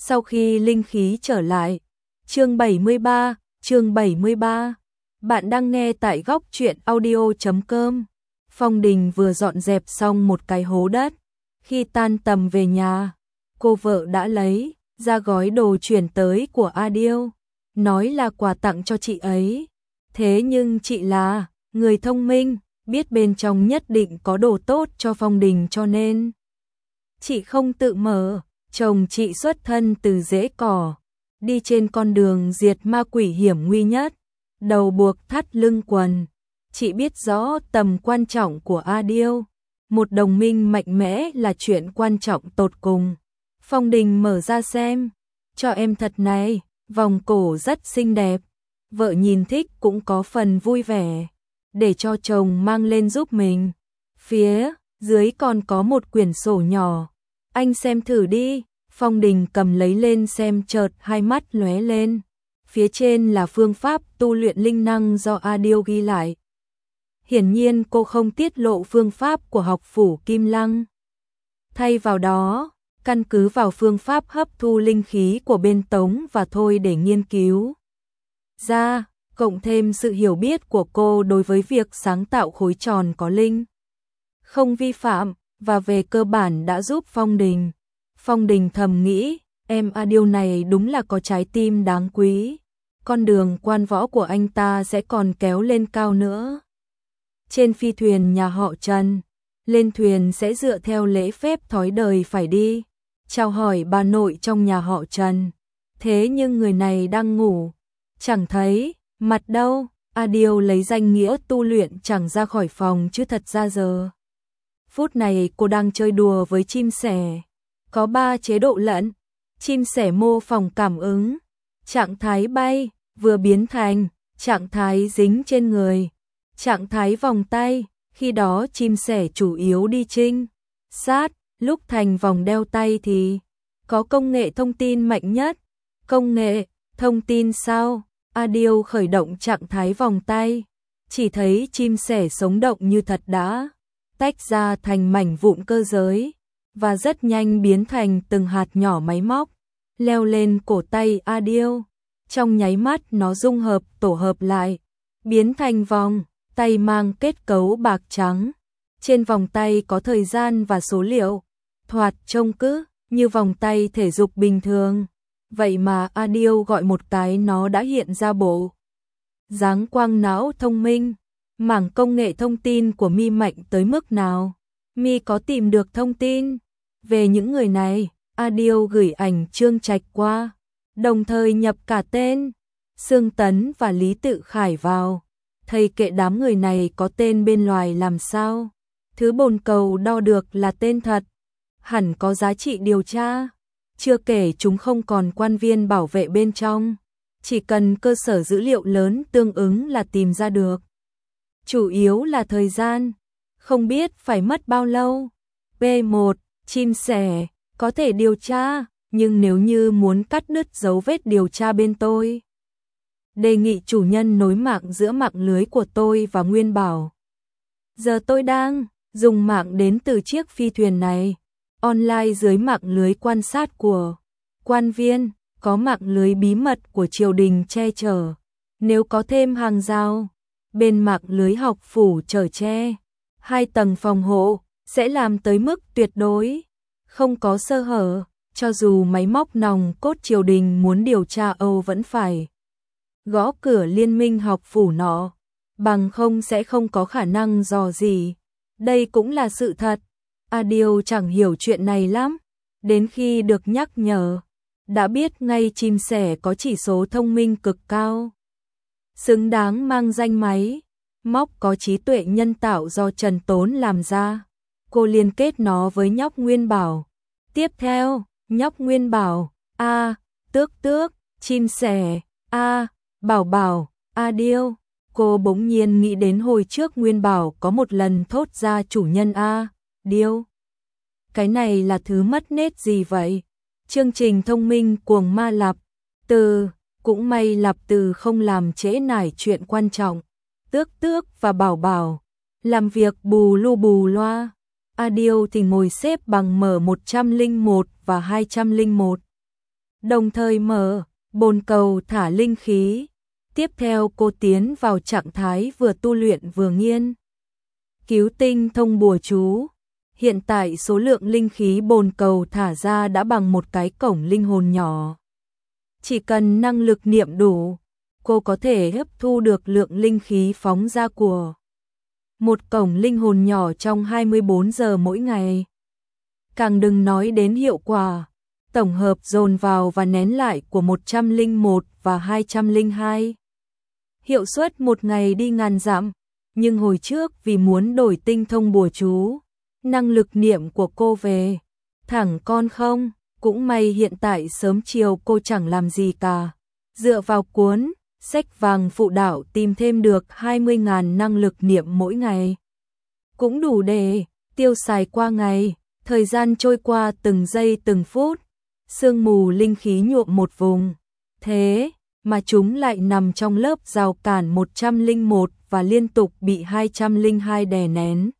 Sau khi linh khí trở lại. Chương 73. Bạn đang nghe tại góc truyện audio.com. Phong Đình vừa dọn dẹp xong một cái hố đất. Khi tan tầm về nhà, cô vợ đã lấy ra gói đồ chuyển tới của A Điêu, nói là quà tặng cho chị ấy. Thế nhưng chị là người thông minh, biết bên trong nhất định có đồ tốt cho Phong Đình cho nên chị không tự mở. Chồng chị xuất thân từ rễ cỏ, đi trên con đường diệt ma quỷ hiểm nguy nhất, đầu buộc thắt lưng quần. Chị biết rõ tầm quan trọng của A Điêu, một đồng minh mạnh mẽ là chuyện quan trọng tột cùng. Phong Đình mở ra xem, cho em thật này, vòng cổ rất xinh đẹp. Vợ nhìn thích cũng có phần vui vẻ, để cho chồng mang lên giúp mình. Phía dưới còn có một quyển sổ nhỏ, anh xem thử đi. Phong Đình cầm lấy lên xem, chợt hai mắt lóe lên. Phía trên là phương pháp tu luyện linh năng do A Điêu ghi lại. Hiển nhiên cô không tiết lộ phương pháp của học phủ Kim Lăng. Thay vào đó, căn cứ vào phương pháp hấp thu linh khí của bên Tống và Thôi để nghiên cứu ra, cộng thêm sự hiểu biết của cô đối với việc sáng tạo khối tròn có linh không vi phạm, và về cơ bản đã giúp Phong Đình thầm nghĩ, em A Điêu này đúng là có trái tim đáng quý. Con đường quan võ của anh ta sẽ còn kéo lên cao nữa. Trên phi thuyền nhà họ Trần, lên thuyền sẽ dựa theo lễ phép thói đời phải đi, chào hỏi bà nội trong nhà họ Trần. Thế nhưng người này đang ngủ, chẳng thấy mặt đâu. A Điêu lấy danh nghĩa tu luyện chẳng ra khỏi phòng, chứ thật ra giờ phút này cô đang chơi đùa với chim sẻ. Có 3 chế độ lẫn. Chim sẻ mô phỏng cảm ứng, trạng thái bay, vừa biến thành trạng thái dính trên người, trạng thái vòng tay. Khi đó chim sẻ chủ yếu đi trinh sát, lúc thành vòng đeo tay thì có công nghệ thông tin mạnh nhất. Công nghệ thông tin sao? A Điêu khởi động trạng thái vòng tay, chỉ thấy chim sẻ sống động như thật đã tách ra thành mảnh vụn cơ giới, và rất nhanh biến thành từng hạt nhỏ máy móc, leo lên cổ tay A Điêu. Trong nháy mắt nó dung hợp tổ hợp lại, biến thành vòng tay mang kết cấu bạc trắng. Trên vòng tay có thời gian và số liệu, thoạt trông cứ như vòng tay thể dục bình thường. Vậy mà A Điêu gọi một cái nó đã hiện ra bộ dáng quang não thông minh. Mảng công nghệ thông tin của Mi mạnh tới mức nào? Mi có tìm được thông tin về những người này. A Điêu gửi ảnh Trương Trạch qua, đồng thời nhập cả tên Sương Tấn và Lý Tự Khải vào. Thầy kệ đám người này có tên bên ngoài làm sao. Thứ bồn cầu đo được là tên thật, hẳn có giá trị điều tra. Chưa kể chúng không còn quan viên bảo vệ bên trong, chỉ cần cơ sở dữ liệu lớn tương ứng là tìm ra được. Chủ yếu là thời gian, không biết phải mất bao lâu. P1, chim sẻ, có thể điều tra, nhưng nếu như muốn cắt đứt dấu vết điều tra bên tôi, đề nghị chủ nhân nối mạng giữa mạng lưới của tôi và Nguyên Bảo. Giờ tôi đang dùng mạng đến từ chiếc phi thuyền này, online dưới mạng lưới quan sát của quan viên, có mạng lưới bí mật của triều đình che chở. Nếu có thêm hàng rào bên mạng lưới học phủ chở che, 2 tầng phòng hộ, sẽ làm tới mức tuyệt đối không có sơ hở. Cho dù máy móc nòng cốt triều đình muốn điều tra Âu vẫn phải gõ cửa liên minh học phủ nọ, bằng không sẽ không có khả năng dò gì. Đây cũng là sự thật. A Điêu chẳng hiểu chuyện này lắm, đến khi được nhắc nhở, đã biết ngay chim sẻ có chỉ số thông minh cực cao, xứng đáng mang danh máy móc có trí tuệ nhân tạo do Trần Tốn làm ra. Cô liên kết nó với nhóc Nguyên Bảo. Tiếp theo, nhóc Nguyên Bảo, A, tước tước, chim sẻ, A, bảo bảo, A Điêu. Cô bỗng nhiên nghĩ đến hồi trước Nguyên Bảo có một lần thốt ra chủ nhân A, Điêu. Cái này là thứ mất nết gì vậy? Chương trình thông minh cuồng ma lặp từ, cũng may lặp từ không làm trễ nải chuyện quan trọng. Tước tước và bảo bảo, làm việc bù lu bù loa. A Điêu thì ngồi xếp bằng mở 101 và 201. đồng thời mở bồn cầu thả linh khí. Tiếp theo cô tiến vào trạng thái vừa tu luyện vừa nghiên cứu tinh thông bùa chú. Hiện tại số lượng linh khí bồn cầu thả ra đã bằng một cái cổng linh hồn nhỏ. Chỉ cần năng lực niệm đủ, cô có thể hấp thu được lượng linh khí phóng ra của một cổng linh hồn nhỏ trong 24 giờ mỗi ngày. Càng đừng nói đến hiệu quả tổng hợp dồn vào và nén lại của 101 và 202. Hiệu suất một ngày đi ngàn dặm, nhưng hồi trước vì muốn đổi tinh thông bùa chú, năng lực niệm của cô về thẳng con không, cũng may hiện tại sớm chiều cô chẳng làm gì cả. Dựa vào cuốn sách vàng phụ đạo tìm thêm được 20.000 năng lực niệm mỗi ngày. Cũng đủ để tiêu xài qua ngày, thời gian trôi qua từng giây từng phút, sương mù linh khí nhuộm một vùng. Thế mà chúng lại nằm trong lớp rào cản 101 và liên tục bị 202 đè nén.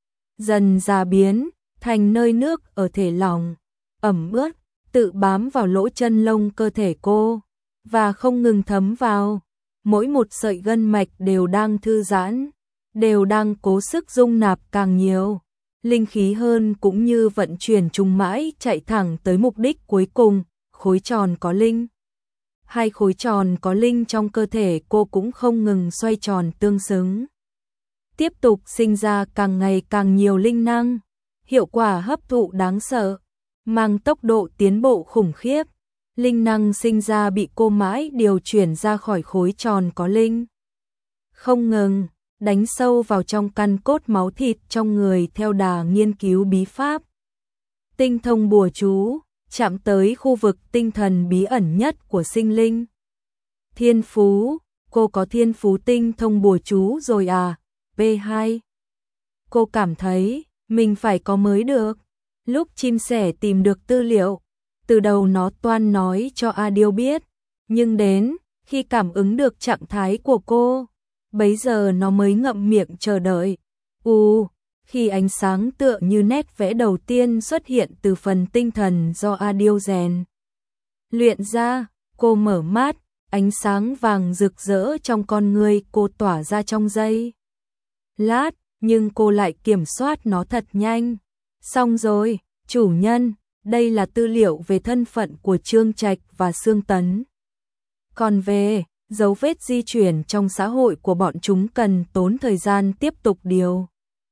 Dần già biến thành nơi nước ở thể lỏng, ẩm ướt, tự bám vào lỗ chân lông cơ thể cô, và không ngừng thấm vào. Mỗi một sợi gân mạch đều đang thư giãn, đều đang cố sức dung nạp càng nhiều linh khí hơn, cũng như vận chuyển chúng mãi chạy thẳng tới mục đích cuối cùng, khối tròn có linh. Hai khối tròn có linh trong cơ thể cô cũng không ngừng xoay tròn tương xứng, tiếp tục sinh ra càng ngày càng nhiều linh năng, hiệu quả hấp thụ đáng sợ, mang tốc độ tiến bộ khủng khiếp. Linh năng sinh ra bị cô mãi điều chuyển ra khỏi khối tròn có linh, không ngừng đánh sâu vào trong căn cốt máu thịt trong người theo đà nghiên cứu bí pháp tinh thông bùa chú, chạm tới khu vực tinh thần bí ẩn nhất của sinh linh. Thiên phú, cô có thiên phú tinh thông bùa chú rồi à? P2. Cô cảm thấy mình phải có mới được. Lúc chim sẻ tìm được tư liệu, từ đầu nó toan nói cho Adil biết, nhưng đến khi cảm ứng được trạng thái của cô, bấy giờ nó mới ngậm miệng chờ đợi. Khi ánh sáng tựa như nét vẽ đầu tiên xuất hiện từ phần tinh thần do Adil rèn luyện ra, cô mở mắt, ánh sáng vàng rực rỡ trong con ngươi cô tỏa ra trong giây lát, nhưng cô lại kiểm soát nó thật nhanh. Xong rồi, chủ nhân, đây là tư liệu về thân phận của Trương Trạch và Sương Tấn. Còn về dấu vết di chuyển trong xã hội của bọn chúng cần tốn thời gian tiếp tục điều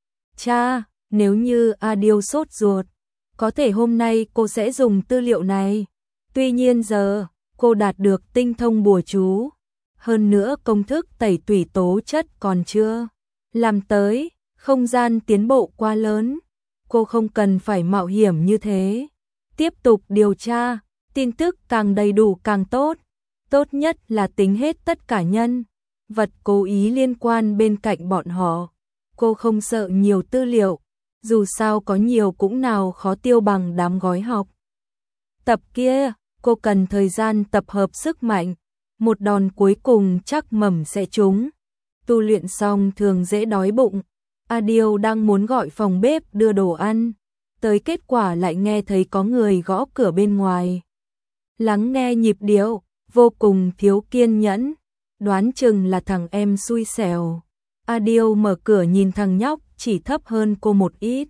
tra. Nếu như Adil sốt ruột, có thể hôm nay cô sẽ dùng tư liệu này. Tuy nhiên giờ, cô đạt được tinh thông bùa chú. Hơn nữa công thức tẩy tủy tố chất còn chưa làm tới, không gian tiến bộ quá lớn. Cô không cần phải mạo hiểm như thế. Tiếp tục điều tra, tin tức càng đầy đủ càng tốt. Tốt nhất là tính hết tất cả nhân vật cố ý liên quan bên cạnh bọn họ. Cô không sợ nhiều tư liệu, dù sao có nhiều cũng nào khó tiêu bằng đám gói học tập kia. Cô cần thời gian tập hợp sức mạnh, một đòn cuối cùng chắc mẩm sẽ trúng. Tu luyện xong thường dễ đói bụng. Adil đang muốn gọi phòng bếp đưa đồ ăn, tới kết quả lại nghe thấy có người gõ cửa bên ngoài. Lắng nghe nhịp điệu, vô cùng thiếu kiên nhẫn, đoán chừng là thằng em xui xẻo. Adil mở cửa nhìn thằng nhóc chỉ thấp hơn cô một ít.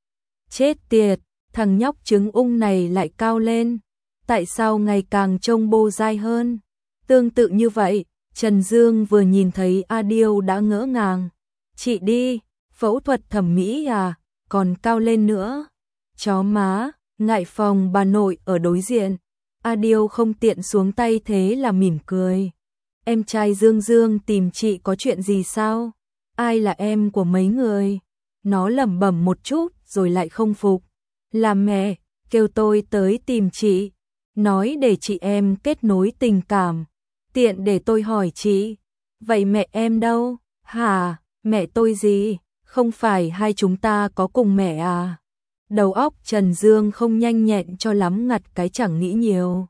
Chết tiệt, thằng nhóc trứng ung này lại cao lên, tại sao ngày càng trông bô dai hơn? Tương tự như vậy, Trần Dương vừa nhìn thấy Adil đã ngỡ ngàng. Chị đi, phẫu thuật thẩm mỹ à, còn cao lên nữa. Chó má, ngại phòng bà nội ở đối diện. Adil không tiện xuống tay thế là mỉm cười. Em trai Dương Dương tìm chị có chuyện gì sao? Ai là em của mấy người? Nó lẩm bẩm một chút rồi lại không phục. Là mẹ, kêu tôi tới tìm chị. Nói để chị em kết nối tình cảm. Tiện để tôi hỏi chị. Vậy mẹ em đâu? Hả, mẹ tôi gì? Không phải hai chúng ta có cùng mẹ à? Đầu óc Trần Dương không nhanh nhẹn cho lắm, ngặt cái chẳng nghĩ nhiều.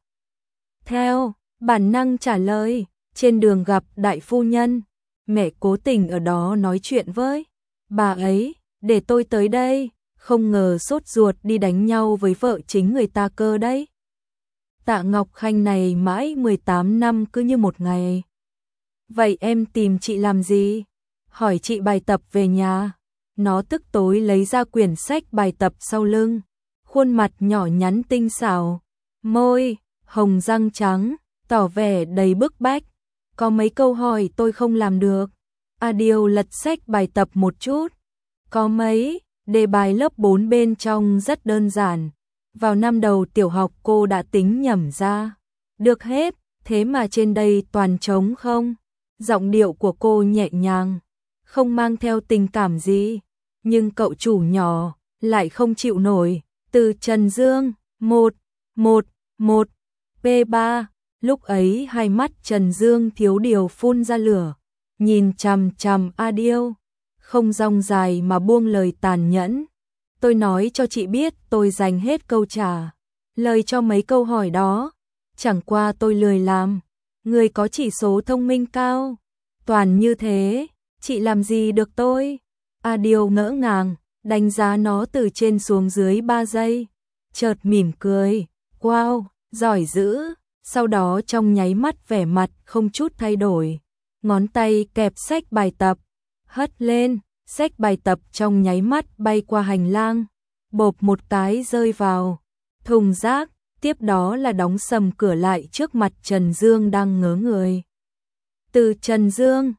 Theo bản năng trả lời, trên đường gặp đại phu nhân, mẹ cố tình ở đó nói chuyện với bà ấy, để tôi tới đây, không ngờ sốt ruột đi đánh nhau với vợ chính người ta cơ đấy. Tạ Ngọc Khanh này mãi 18 năm cứ như một ngày. Vậy em tìm chị làm gì? Hỏi chị bài tập về nhà. Nó tức tối lấy ra quyển sách bài tập sau lưng. Khuôn mặt nhỏ nhắn tinh xảo, môi hồng răng trắng, tỏ vẻ đầy bức bách. Có mấy câu hỏi tôi không làm được. Điều lật sách bài tập một chút. Có mấy, đề bài lớp 4 bên trong rất đơn giản. Vào năm đầu tiểu học cô đã tính nhẩm ra. Được hết, thế mà trên đây toàn trống không. Giọng điệu của cô nhẹ nhàng, không mang theo tình cảm gì. Nhưng cậu chủ nhỏ lại không chịu nổi. Từ Trần Dương, 111 P3. Lúc ấy hai mắt Trần Dương thiếu điều phun ra lửa, nhìn chằm chằm A Điêu, không rong dài mà buông lời tàn nhẫn. Tôi nói cho chị biết tôi dành hết câu trả lời cho mấy câu hỏi đó, chẳng qua tôi lười làm. Người có chỉ số thông minh cao, toàn như thế, chị làm gì được tôi? A Điêu ngỡ ngàng, đánh giá nó từ trên xuống dưới 3 giây, chợt mỉm cười, wow, giỏi dữ. Sau đó trong nháy mắt vẻ mặt không chút thay đổi, ngón tay kẹp sách bài tập, hất lên, sách bài tập trong nháy mắt bay qua hành lang, bộp một cái rơi vào thùng rác, tiếp đó là đóng sầm cửa lại trước mặt Trần Dương đang ngớ người. Từ Trần Dương,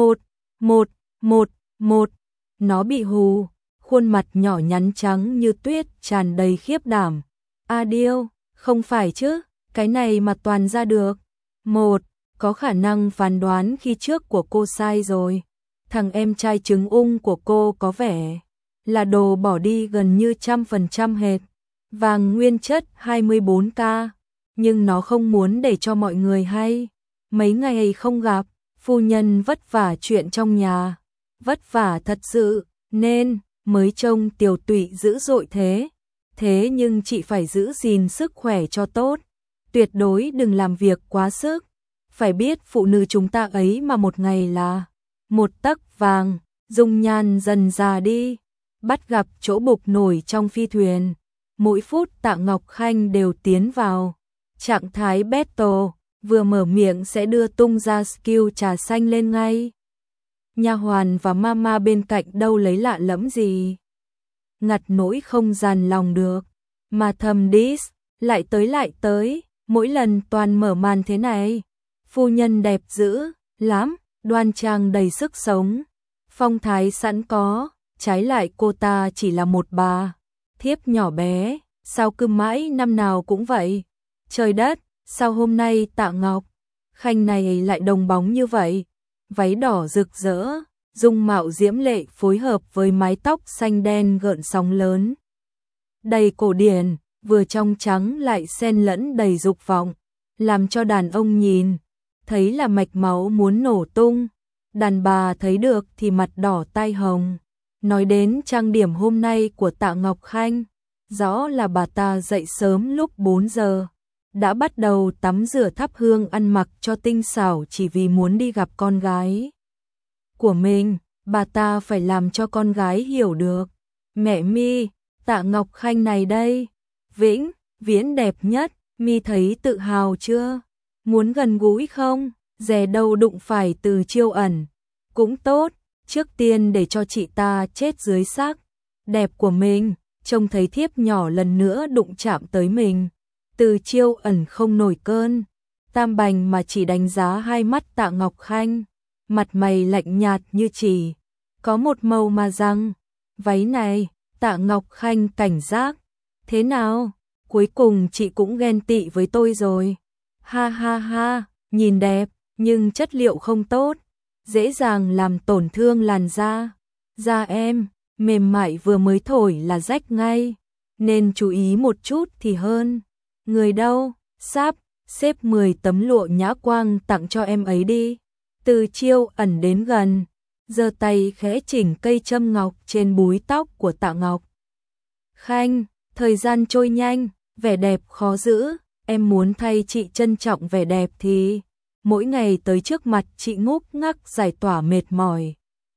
1111, nó bị hù, khuôn mặt nhỏ nhắn trắng như tuyết tràn đầy khiếp đảm. A Điêu, không phải chứ? Cái này mà toàn ra được. Có khả năng phán đoán khi trước của cô sai rồi. Thằng em trai trứng ung của cô có vẻ là đồ bỏ đi gần như 100% hệt. Vàng nguyên chất 24K. Nhưng nó không muốn để cho mọi người hay. Mấy ngày không gặp, phu nhân vất vả chuyện trong nhà. Vất vả thật sự, nên mới trông tiều tụy dữ dội thế. Thế nhưng chị phải giữ gìn sức khỏe cho tốt. Tuyệt đối đừng làm việc quá sức. Phải biết phụ nữ chúng ta ấy mà một ngày là một tấc vàng, dung nhan dần già đi. Bắt gặp chỗ bục nổi trong phi thuyền. Mỗi phút Tạ Ngọc Khanh đều tiến vào trạng thái battle, vừa mở miệng sẽ đưa tung ra skill trà xanh lên ngay. Nha hoàn và mama bên cạnh đâu lấy lạ lẫm gì. Ngặt nỗi không dằn lòng được. Mà thầm diss, lại tới. Mỗi lần toàn mở màn thế này, phu nhân đẹp dữ lắm, đoan trang đầy sức sống, phong thái sẵn có, trái lại cô ta chỉ là một bà thiếp nhỏ bé, sao cứ mãi năm nào cũng vậy. Trời đất, sao hôm nay Tạ Ngọc Khanh này lại đồng bóng như vậy, váy đỏ rực rỡ, dung mạo diễm lệ phối hợp với mái tóc xanh đen gợn sóng lớn, đầy cổ điển, vừa trong trắng lại xen lẫn đầy dục vọng, làm cho đàn ông nhìn thấy là mạch máu muốn nổ tung, đàn bà thấy được thì mặt đỏ tai hồng. Nói đến trang điểm hôm nay của Tạ Ngọc Khanh, rõ là bà ta dậy sớm lúc 4 giờ, đã bắt đầu tắm rửa thắp hương ăn mặc cho tinh xảo chỉ vì muốn đi gặp con gái của mình. Bà ta phải làm cho con gái hiểu được, mẹ mi, Tạ Ngọc Khanh này đây, vĩnh viễn đẹp nhất, mi thấy tự hào chưa? Muốn gần gũi không? Dè đâu đụng phải Từ Chiêu Ẩn. Cũng tốt, trước tiên để cho chị ta chết dưới xác đẹp của mình, trông thấy thiếp nhỏ lần nữa đụng chạm tới mình. Từ Chiêu Ẩn không nổi cơn tam bành mà chỉ đánh giá hai mắt Tạ Ngọc Khanh, mặt mày lạnh nhạt như chỉ có một màu mà rằng, váy này, Tạ Ngọc Khanh cảnh giác. Thế nào? Cuối cùng chị cũng ghen tị với tôi rồi. Ha ha ha, nhìn đẹp, nhưng chất liệu không tốt, dễ dàng làm tổn thương làn da. Da em, mềm mại vừa mới thổi là rách ngay, nên chú ý một chút thì hơn. Người đâu? Sắp xếp 10 tấm lụa nhã quang tặng cho em ấy đi. Từ Chiêu Ẩn đến gần, giơ tay khẽ chỉnh cây châm ngọc trên búi tóc của Tạ Ngọc Khanh. Thời gian trôi nhanh, vẻ đẹp khó giữ, em muốn thay chị trân trọng vẻ đẹp thì mỗi ngày tới trước mặt chị ngúc ngắc giải tỏa mệt mỏi,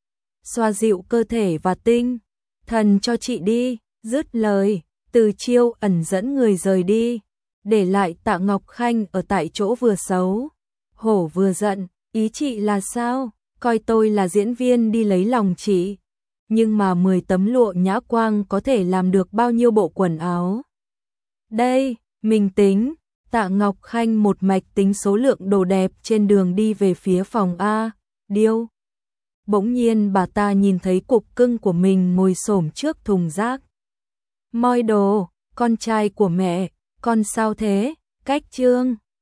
xoa dịu cơ thể và tinh thần cho chị đi. Dứt lời, Từ Chiêu Ẩn dẫn người rời đi. để lại Tạ Ngọc Khanh ở tại chỗ vừa xấu hổ vừa giận, ý chị là sao? Coi tôi là diễn viên đi lấy lòng chị. Nhưng mà 10 tấm lụa nhã quang có thể làm được bao nhiêu bộ quần áo? Đây, mình tính. Tạ Ngọc Khanh một mạch tính số lượng đồ đẹp trên đường đi về phía phòng A, điêu. Bỗng nhiên bà ta nhìn thấy cục cưng của mình ngồi xổm trước thùng rác. Moi đồ, con trai của mẹ, con sao thế? Cách Trương.